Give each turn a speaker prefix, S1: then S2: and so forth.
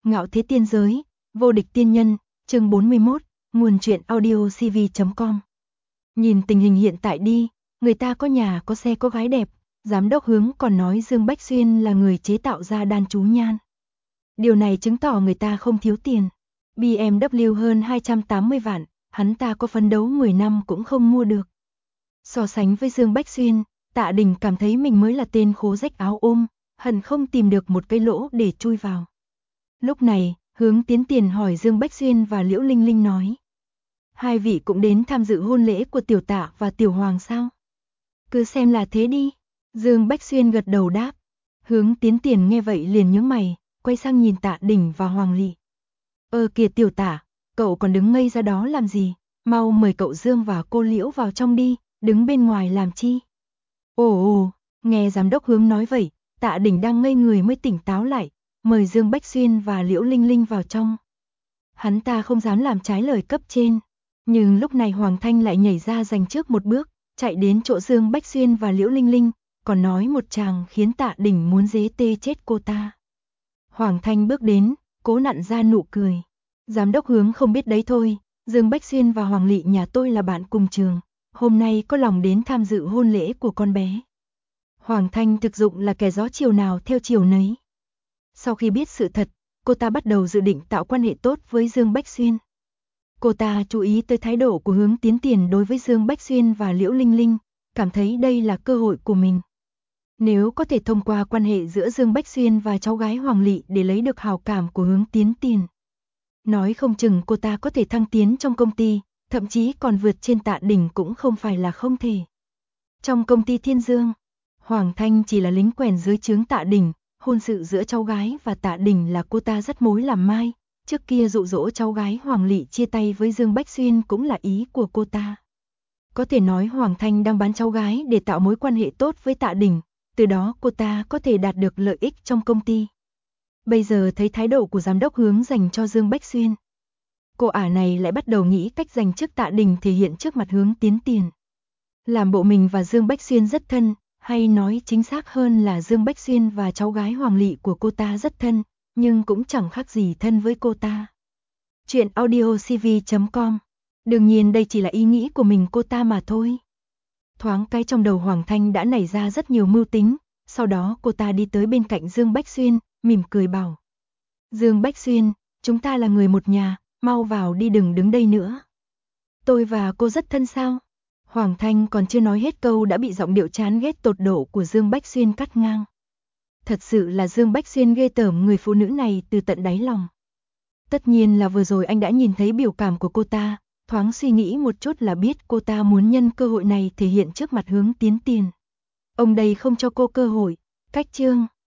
S1: Ngạo thế tiên giới, vô địch tiên nhân, chương 41, nguồn truyện audio cv.com. Nhìn tình hình hiện tại đi, người ta có nhà có xe có gái đẹp, giám đốc Hướng còn nói Dương Bách Xuyên là người chế tạo ra đan chú nhan. Điều này chứng tỏ người ta không thiếu tiền. BMW hơn 280 vạn, hắn ta có phấn đấu 10 năm cũng không mua được. So sánh với Dương Bách Xuyên, Tạ Đình cảm thấy mình mới là tên khố rách áo ôm, hận không tìm được một cái lỗ để chui vào. Lúc này, Hướng tiến tiền hỏi Dương Bách Xuyên và Liễu Linh Linh nói. Hai vị cũng đến tham dự hôn lễ của Tiểu Tạ và Tiểu Hoàng sao? Cứ xem là thế đi. Dương Bách Xuyên gật đầu đáp. Hướng tiến tiền nghe vậy liền nhướng mày, quay sang nhìn Tạ Đình và Hoàng Lị. Kìa Tiểu Tạ, cậu còn đứng ngây ra đó làm gì? Mau mời cậu Dương và cô Liễu vào trong đi, đứng bên ngoài làm chi? Ồ, nghe giám đốc Hướng nói vậy, Tạ Đình đang ngây người mới tỉnh táo lại, mời Dương Bách Xuyên và Liễu Linh Linh vào trong. Hắn ta không dám làm trái lời cấp trên, nhưng lúc này Hoàng Thanh lại nhảy ra giành trước một bước, chạy đến chỗ Dương Bách Xuyên và Liễu Linh Linh, còn nói một tràng khiến Tạ Đình muốn dế tê chết cô ta. Hoàng Thanh bước đến, cố nặn ra nụ cười. Giám đốc Hướng không biết đấy thôi, Dương Bách Xuyên và Hoàng Lị nhà tôi là bạn cùng trường, hôm nay có lòng đến tham dự hôn lễ của con bé. Hoàng Thanh thực dụng là kẻ gió chiều nào theo chiều nấy. Sau khi biết sự thật, cô ta bắt đầu dự định tạo quan hệ tốt với Dương Bách Xuyên. Cô ta chú ý tới thái độ của Hướng tiến tiền đối với Dương Bách Xuyên và Liễu Linh Linh, cảm thấy đây là cơ hội của mình. Nếu có thể thông qua quan hệ giữa Dương Bách Xuyên và cháu gái Hoàng Lị để lấy được hào cảm của Hướng tiến tiền. Nói không chừng cô ta có thể thăng tiến trong công ty, thậm chí còn vượt trên Tạ Đình cũng không phải là không thể. Trong công ty Thiên Dương, Hoàng Thanh chỉ là lính quèn dưới trướng Tạ Đình, hôn sự giữa cháu gái và Tạ Đình là cô ta dắt mối làm mai, trước kia dụ dỗ cháu gái Hoàng Lị chia tay với Dương Bách Xuyên cũng là ý của cô ta. Có thể nói Hoàng Thanh đang bán cháu gái để tạo mối quan hệ tốt với Tạ Đình, từ đó cô ta có thể đạt được lợi ích trong công ty. Bây giờ thấy thái độ của giám đốc Hướng dành cho Dương Bách Xuyên, cô ả này lại bắt đầu nghĩ cách giành chức Tạ Đình thể hiện trước mặt Hướng tiến tiền. Làm bộ mình và Dương Bách Xuyên rất thân, hay nói chính xác hơn là Dương Bách Xuyên và cháu gái Hoàng Lị của cô ta rất thân, nhưng cũng chẳng khác gì thân với cô ta. Chuyện audio cv.com. Đương nhiên đây chỉ là ý nghĩ của mình cô ta mà thôi. Thoáng cái trong đầu Hoàng Thanh đã nảy ra rất nhiều mưu tính, sau đó cô ta đi tới bên cạnh Dương Bách Xuyên, mỉm cười bảo. Dương Bách Xuyên, chúng ta là người một nhà, mau vào đi đừng đứng đây nữa. Tôi và cô rất thân sao? Hoàng Thanh còn chưa nói hết câu đã bị giọng điệu chán ghét tột độ của Dương Bách Xuyên cắt ngang. Thật sự là Dương Bách Xuyên ghê tởm người phụ nữ này từ tận đáy lòng. Tất nhiên là vừa rồi anh đã nhìn thấy biểu cảm của cô ta, thoáng suy nghĩ một chút là biết cô ta muốn nhân cơ hội này thể hiện trước mặt Hướng tiến tiền. Ông đây không cho cô cơ hội, cách chương.